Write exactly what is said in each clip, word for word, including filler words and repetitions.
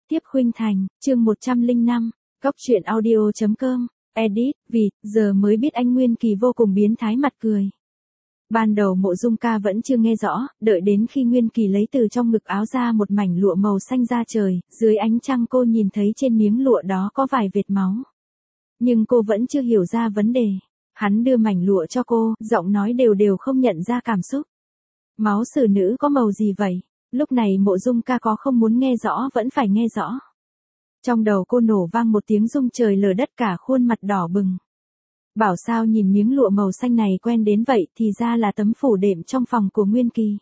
tiếp Khuynh Thành, chương một trăm lẻ năm, Góc truyện audio chấm com, edit, vì, giờ mới biết anh Nguyên Kỳ vô cùng biến thái mặt cười. Ban đầu Mộ Dung Ca vẫn chưa nghe rõ, đợi đến khi Nguyên Kỳ lấy từ trong ngực áo ra một mảnh lụa màu xanh da trời, dưới ánh trăng cô nhìn thấy trên miếng lụa đó có vài vệt máu. Nhưng cô vẫn chưa hiểu ra vấn đề. Hắn đưa mảnh lụa cho cô, giọng nói đều đều không nhận ra cảm xúc. Máu xử nữ có màu gì vậy? Lúc này Mộ Dung Ca có không muốn nghe rõ vẫn phải nghe rõ. Trong đầu cô nổ vang một tiếng rung trời lở đất, cả khuôn mặt đỏ bừng. Bảo sao nhìn miếng lụa màu xanh này quen đến vậy, thì ra là tấm phủ đệm trong phòng của Nguyên Kỳ.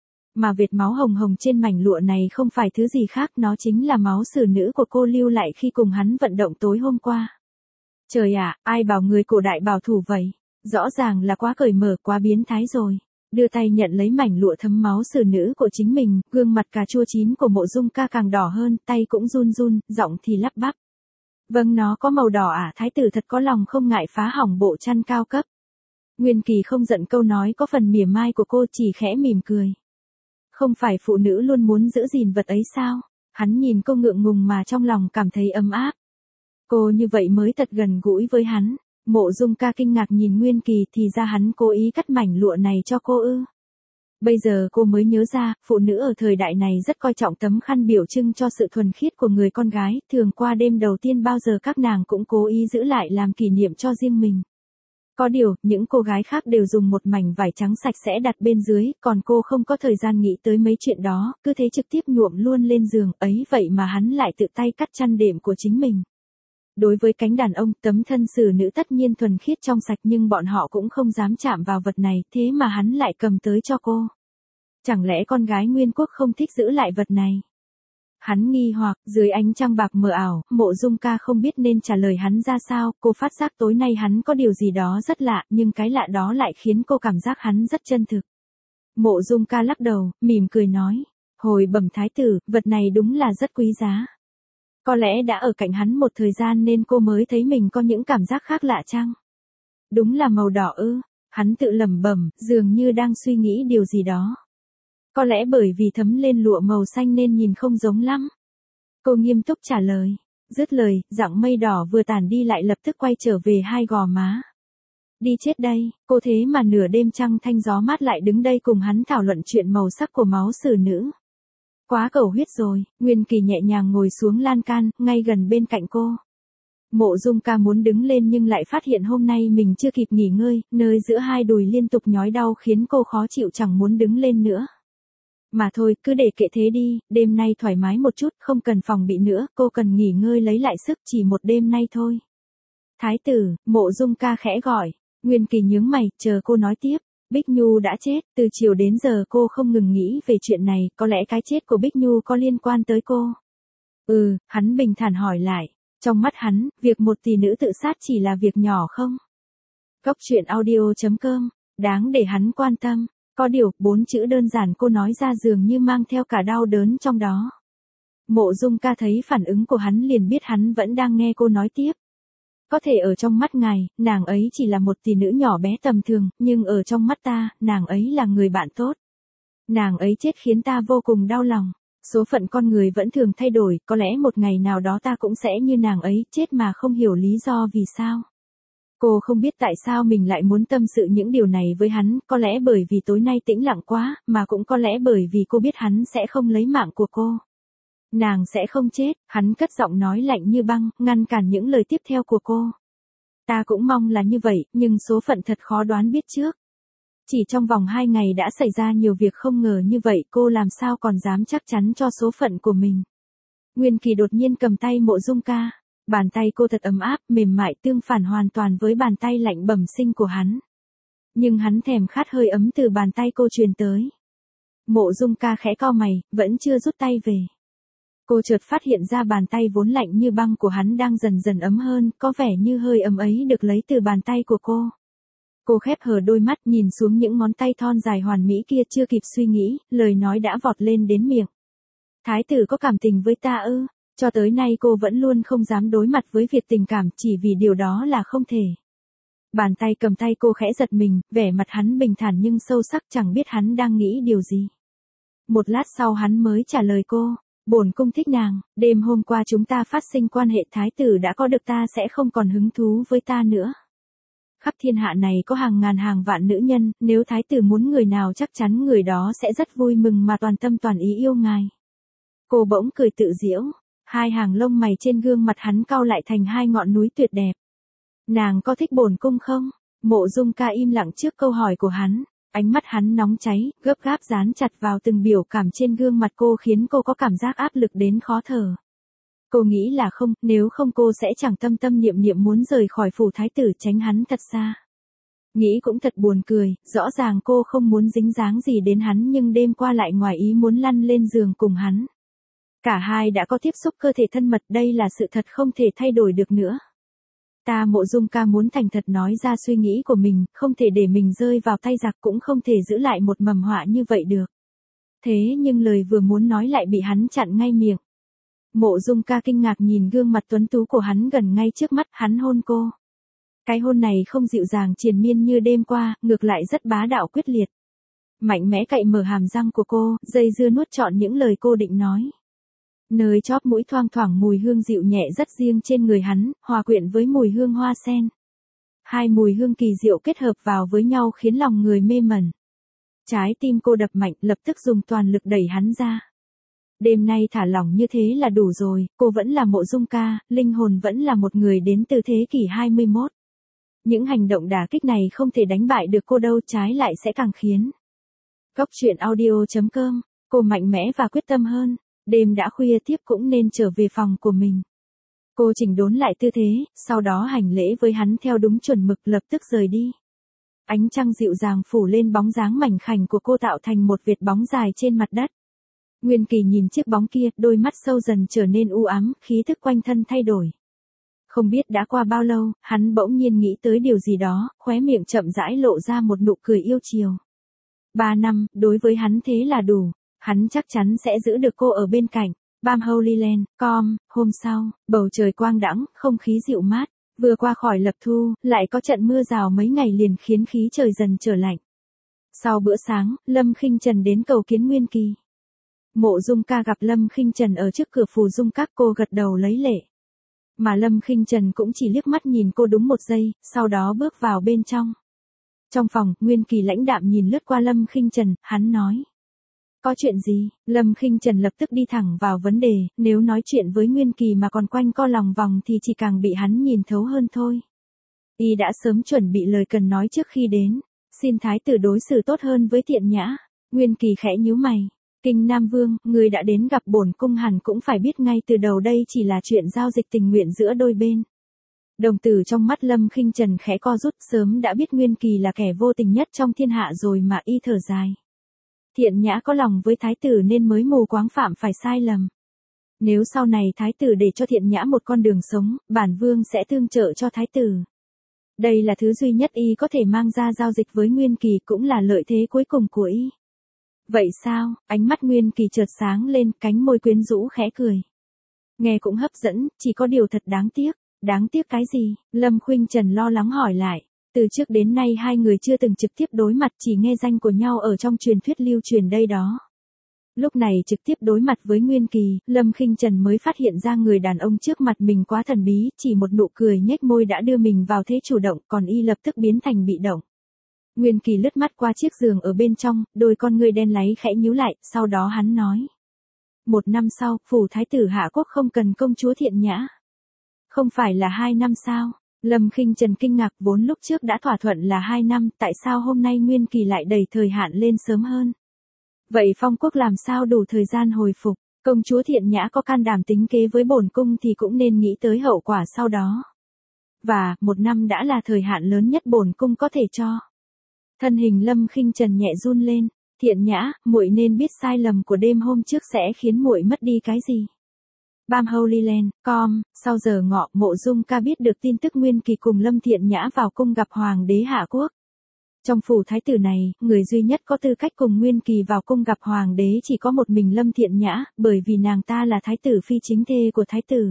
Mà vệt máu hồng hồng trên mảnh lụa này không phải thứ gì khác, nó chính là máu xử nữ của cô lưu lại khi cùng hắn vận động tối hôm qua. Trời ạ, à, ai bảo người cổ đại bảo thủ vậy? Rõ ràng là quá cởi mở, quá biến thái rồi. Đưa tay nhận lấy mảnh lụa thấm máu xử nữ của chính mình, gương mặt cà chua chín của Mộ Dung Ca càng đỏ hơn, tay cũng run run, giọng thì lắp bắp. Vâng, nó có màu đỏ à? Thái tử thật có lòng không ngại phá hỏng bộ chăn cao cấp. Nguyên Kỳ không giận câu nói có phần mỉa mai của cô, chỉ khẽ mỉm cười. Không phải phụ nữ luôn muốn giữ gìn vật ấy sao? Hắn nhìn cô ngượng ngùng mà trong lòng cảm thấy ấm áp. Cô như vậy mới thật gần gũi với hắn. Mộ Dung Ca kinh ngạc nhìn Nguyên Kỳ, thì ra hắn cố ý cắt mảnh lụa này cho cô ư. Bây giờ cô mới nhớ ra, phụ nữ ở thời đại này rất coi trọng tấm khăn biểu trưng cho sự thuần khiết của người con gái, thường qua đêm đầu tiên bao giờ các nàng cũng cố ý giữ lại làm kỷ niệm cho riêng mình. Có điều, những cô gái khác đều dùng một mảnh vải trắng sạch sẽ đặt bên dưới, còn cô không có thời gian nghĩ tới mấy chuyện đó, cứ thế trực tiếp nhuộm luôn lên giường, ấy vậy mà hắn lại tự tay cắt chăn đệm của chính mình. Đối với cánh đàn ông, tấm thân xử nữ tất nhiên thuần khiết trong sạch, nhưng bọn họ cũng không dám chạm vào vật này, thế mà hắn lại cầm tới cho cô. Chẳng lẽ con gái Nguyên Quốc không thích giữ lại vật này? Hắn nghi hoặc, dưới ánh trăng bạc mờ ảo, Mộ Dung Ca không biết nên trả lời hắn ra sao, cô phát giác tối nay hắn có điều gì đó rất lạ, nhưng cái lạ đó lại khiến cô cảm giác hắn rất chân thực. Mộ Dung Ca lắc đầu, mỉm cười nói, hồi bẩm thái tử, vật này đúng là rất quý giá. Có lẽ đã ở cạnh hắn một thời gian nên cô mới thấy mình có những cảm giác khác lạ chăng? Đúng là màu đỏ ư? Hắn tự lẩm bẩm, dường như đang suy nghĩ điều gì đó. Có lẽ bởi vì thấm lên lụa màu xanh nên nhìn không giống lắm. Cô nghiêm túc trả lời. Dứt lời, dặng mây đỏ vừa tản đi lại lập tức quay trở về hai gò má. Đi chết đây, cô thế mà nửa đêm trăng thanh gió mát lại đứng đây cùng hắn thảo luận chuyện màu sắc của máu xử nữ. Quá cầu huyết rồi. Nguyên Kỳ nhẹ nhàng ngồi xuống lan can, ngay gần bên cạnh cô. Mộ Dung Ca muốn đứng lên nhưng lại phát hiện hôm nay mình chưa kịp nghỉ ngơi, nơi giữa hai đùi liên tục nhói đau khiến cô khó chịu chẳng muốn đứng lên nữa. Mà thôi, cứ để kệ thế đi, đêm nay thoải mái một chút, không cần phòng bị nữa, cô cần nghỉ ngơi lấy lại sức, chỉ một đêm nay thôi. Thái tử, Mộ Dung Ca khẽ gọi. Nguyên Kỳ nhướng mày, chờ cô nói tiếp. Bích Nhu đã chết, từ chiều đến giờ cô không ngừng nghĩ về chuyện này, có lẽ cái chết của Bích Nhu có liên quan tới cô. Ừ, hắn bình thản hỏi lại. Trong mắt hắn, việc một tỷ nữ tự sát chỉ là việc nhỏ không? Góc truyện audio chấm com, đáng để hắn quan tâm. Có điều, bốn chữ đơn giản cô nói ra dường như mang theo cả đau đớn trong đó. Mộ Dung Ca thấy phản ứng của hắn liền biết hắn vẫn đang nghe cô nói tiếp. Có thể ở trong mắt ngài, nàng ấy chỉ là một tỷ nữ nhỏ bé tầm thường, nhưng ở trong mắt ta, nàng ấy là người bạn tốt. Nàng ấy chết khiến ta vô cùng đau lòng. Số phận con người vẫn thường thay đổi, có lẽ một ngày nào đó ta cũng sẽ như nàng ấy, chết mà không hiểu lý do vì sao. Cô không biết tại sao mình lại muốn tâm sự những điều này với hắn, có lẽ bởi vì tối nay tĩnh lặng quá, mà cũng có lẽ bởi vì cô biết hắn sẽ không lấy mạng của cô. Nàng sẽ không chết, hắn cất giọng nói lạnh như băng, ngăn cản những lời tiếp theo của cô. Ta cũng mong là như vậy, nhưng số phận thật khó đoán biết trước. Chỉ trong vòng hai ngày đã xảy ra nhiều việc không ngờ như vậy, cô làm sao còn dám chắc chắn cho số phận của mình. Nguyên Kỳ đột nhiên cầm tay Mộ Dung Ca. Bàn tay cô thật ấm áp, mềm mại, tương phản hoàn toàn với bàn tay lạnh bẩm sinh của hắn. Nhưng hắn thèm khát hơi ấm từ bàn tay cô truyền tới. Mộ Dung Ca khẽ cau mày, vẫn chưa rút tay về. Cô chợt phát hiện ra bàn tay vốn lạnh như băng của hắn đang dần dần ấm hơn, có vẻ như hơi ấm ấy được lấy từ bàn tay của cô. Cô khép hờ đôi mắt nhìn xuống những ngón tay thon dài hoàn mỹ kia, chưa kịp suy nghĩ, lời nói đã vọt lên đến miệng. Thái tử có cảm tình với ta ư? Cho tới nay cô vẫn luôn không dám đối mặt với việc tình cảm, chỉ vì điều đó là không thể. Bàn tay cầm tay cô khẽ giật mình, vẻ mặt hắn bình thản nhưng sâu sắc, chẳng biết hắn đang nghĩ điều gì. Một lát sau hắn mới trả lời cô. Bổn cung thích nàng, đêm hôm qua chúng ta phát sinh quan hệ thái tử đã có được ta sẽ không còn hứng thú với ta nữa. Khắp thiên hạ này có hàng ngàn hàng vạn nữ nhân, nếu thái tử muốn người nào chắc chắn người đó sẽ rất vui mừng mà toàn tâm toàn ý yêu ngài. Cô bỗng cười tự giễu, hai hàng lông mày trên gương mặt hắn cau lại thành hai ngọn núi tuyệt đẹp. Nàng có thích bổn cung không? Mộ Dung Ca im lặng trước câu hỏi của hắn, ánh mắt hắn nóng cháy, gấp gáp dán chặt vào từng biểu cảm trên gương mặt cô khiến cô có cảm giác áp lực đến khó thở. Cô nghĩ là không, nếu không cô sẽ chẳng tâm tâm niệm niệm muốn rời khỏi phủ thái tử tránh hắn thật xa. Nghĩ cũng thật buồn cười, rõ ràng cô không muốn dính dáng gì đến hắn nhưng đêm qua lại ngoài ý muốn lăn lên giường cùng hắn. Cả hai đã có tiếp xúc cơ thể thân mật, đây là sự thật không thể thay đổi được nữa. Ta Mộ Dung Ca muốn thành thật nói ra suy nghĩ của mình, không thể để mình rơi vào tay giặc cũng không thể giữ lại một mầm họa như vậy được. Thế nhưng lời vừa muốn nói lại bị hắn chặn ngay miệng. Mộ Dung Ca kinh ngạc nhìn gương mặt tuấn tú của hắn gần ngay trước mắt, hắn hôn cô. Cái hôn này không dịu dàng triền miên như đêm qua, ngược lại rất bá đạo quyết liệt. Mạnh mẽ cậy mở hàm răng của cô, dây dưa nuốt trọn những lời cô định nói. Nơi chóp mũi thoang thoảng mùi hương dịu nhẹ rất riêng trên người hắn, hòa quyện với mùi hương hoa sen. Hai mùi hương kỳ diệu kết hợp vào với nhau khiến lòng người mê mẩn. Trái tim cô đập mạnh, lập tức dùng toàn lực đẩy hắn ra. Đêm nay thả lỏng như thế là đủ rồi, cô vẫn là Mộ Dung Ca, linh hồn vẫn là một người đến từ thế kỷ hai mươi mốt. Những hành động đả kích này không thể đánh bại được cô đâu, trái lại sẽ càng khiến. Góc truyện audio chấm com, cô mạnh mẽ và quyết tâm hơn. Đêm đã khuya tiếp cũng nên trở về phòng của mình. Cô chỉnh đốn lại tư thế, sau đó hành lễ với hắn theo đúng chuẩn mực lập tức rời đi. Ánh trăng dịu dàng phủ lên bóng dáng mảnh khảnh của cô tạo thành một vệt bóng dài trên mặt đất. Nguyên Kỳ nhìn chiếc bóng kia, đôi mắt sâu dần trở nên u ám, khí thức quanh thân thay đổi. Không biết đã qua bao lâu, hắn bỗng nhiên nghĩ tới điều gì đó, khóe miệng chậm rãi lộ ra một nụ cười yêu chiều. Ba năm, đối với hắn thế là đủ. Hắn chắc chắn sẽ giữ được cô ở bên cạnh. Bam Holy Land, com, hôm sau, bầu trời quang đãng, không khí dịu mát, vừa qua khỏi lập thu, lại có trận mưa rào mấy ngày liền khiến khí trời dần trở lạnh. Sau bữa sáng, Lâm Khinh Trần đến cầu kiến Nguyên Kỳ. Mộ Dung Ca gặp Lâm Khinh Trần ở trước cửa Phù Dung Các, cô gật đầu lấy lệ. Mà Lâm Khinh Trần cũng chỉ liếc mắt nhìn cô đúng một giây, sau đó bước vào bên trong. Trong phòng, Nguyên Kỳ lãnh đạm nhìn lướt qua Lâm Khinh Trần, hắn nói. Có chuyện gì? Lâm Khinh Trần lập tức đi thẳng vào vấn đề, nếu nói chuyện với Nguyên Kỳ mà còn quanh co lòng vòng thì chỉ càng bị hắn nhìn thấu hơn thôi. Y đã sớm chuẩn bị lời cần nói trước khi đến, xin thái tử đối xử tốt hơn với Thiện Nhã. Nguyên Kỳ khẽ nhíu mày. Kinh Nam Vương, người đã đến gặp bổn cung hẳn cũng phải biết ngay từ đầu đây chỉ là chuyện giao dịch tình nguyện giữa đôi bên. Đồng tử trong mắt Lâm Khinh Trần khẽ co rút, sớm đã biết Nguyên Kỳ là kẻ vô tình nhất trong thiên hạ rồi mà y thở dài. Thiện Nhã có lòng với thái tử nên mới mù quáng phạm phải sai lầm. Nếu sau này thái tử để cho Thiện Nhã một con đường sống, bản vương sẽ tương trợ cho thái tử. Đây là thứ duy nhất y có thể mang ra giao dịch với Nguyên Kỳ, cũng là lợi thế cuối cùng của y. Vậy sao? Ánh mắt Nguyên Kỳ chợt sáng lên, cánh môi quyến rũ khẽ cười. Nghe cũng hấp dẫn, chỉ có điều thật đáng tiếc. Đáng tiếc cái gì? Lâm Khinh Trần lo lắng hỏi lại. Từ trước đến nay hai người chưa từng trực tiếp đối mặt, chỉ nghe danh của nhau ở trong truyền thuyết lưu truyền đây đó. Lúc này trực tiếp đối mặt với Nguyên Kỳ, Lâm Khinh Trần mới phát hiện ra người đàn ông trước mặt mình quá thần bí, chỉ một nụ cười nhếch môi đã đưa mình vào thế chủ động, còn y lập tức biến thành bị động. Nguyên Kỳ lướt mắt qua chiếc giường ở bên trong, đôi con ngươi đen láy khẽ nhíu lại, sau đó hắn nói. Một năm sau, phủ thái tử Hạ Quốc không cần công chúa Thiện Nhã. Không phải là hai năm sao? Lâm Khinh Trần kinh ngạc, vốn lúc trước đã thỏa thuận là hai năm, tại sao hôm nay Nguyên Kỳ lại đẩy thời hạn lên sớm hơn? Vậy Phong Quốc làm sao đủ thời gian hồi phục? Công chúa Thiện Nhã có can đảm tính kế với bổn cung thì cũng nên nghĩ tới hậu quả sau đó. Và, một năm đã là thời hạn lớn nhất bổn cung có thể cho. Thân hình Lâm Khinh Trần nhẹ run lên, Thiện Nhã, muội nên biết sai lầm của đêm hôm trước sẽ khiến muội mất đi cái gì. Bam Holy Land, com, sau giờ ngọ, Mộ Dung Ca biết được tin tức Nguyên Kỳ cùng Lâm Thiện Nhã vào cung gặp Hoàng đế Hạ Quốc. Trong phủ thái tử này, người duy nhất có tư cách cùng Nguyên Kỳ vào cung gặp Hoàng đế chỉ có một mình Lâm Thiện Nhã, bởi vì nàng ta là thái tử phi chính thê của thái tử.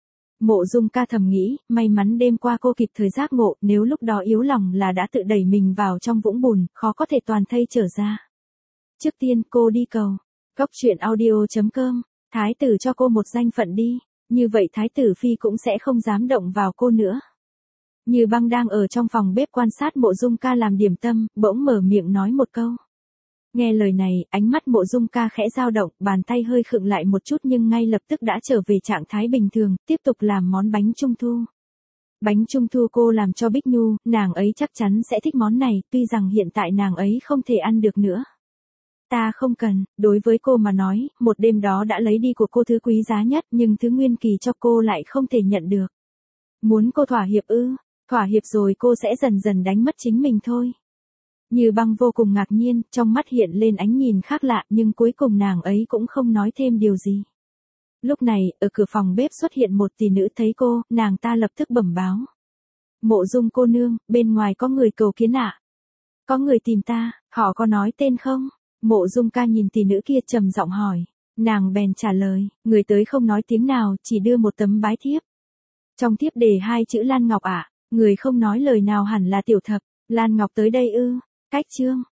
Mộ Dung Ca thầm nghĩ, may mắn đêm qua cô kịp thời giác ngộ, nếu lúc đó yếu lòng là đã tự đẩy mình vào trong vũng bùn, khó có thể toàn thây trở ra. Trước tiên, cô đi cầu. Góc truyện audio chấm com Thái tử cho cô một danh phận đi, như vậy thái tử phi cũng sẽ không dám động vào cô nữa. Như Băng đang ở trong phòng bếp quan sát Mộ Dung Ca làm điểm tâm, bỗng mở miệng nói một câu. Nghe lời này, ánh mắt Mộ Dung Ca khẽ dao động, bàn tay hơi khựng lại một chút nhưng ngay lập tức đã trở về trạng thái bình thường, tiếp tục làm món bánh trung thu. Bánh trung thu cô làm cho Bích Nhu, nàng ấy chắc chắn sẽ thích món này, tuy rằng hiện tại nàng ấy không thể ăn được nữa. Ta không cần, đối với cô mà nói, một đêm đó đã lấy đi của cô thứ quý giá nhất nhưng thứ Nguyên Kỳ cho cô lại không thể nhận được. Muốn cô thỏa hiệp ư, thỏa hiệp rồi cô sẽ dần dần đánh mất chính mình thôi. Như Băng vô cùng ngạc nhiên, trong mắt hiện lên ánh nhìn khác lạ nhưng cuối cùng nàng ấy cũng không nói thêm điều gì. Lúc này, ở cửa phòng bếp xuất hiện một tỷ nữ thấy cô, nàng ta lập tức bẩm báo. Mộ Dung cô nương, bên ngoài có người cầu kiến ạ. Có người tìm ta, họ có nói tên không? Mộ Dung Ca nhìn tỷ nữ kia trầm giọng hỏi. Nàng bèn trả lời, người tới không nói tiếng nào, chỉ đưa một tấm bái thiếp. Trong thiếp đề hai chữ Lan Ngọc ạ, người không nói lời nào hẳn là Tiểu Thập. Lan Ngọc tới đây ư? Cách chương.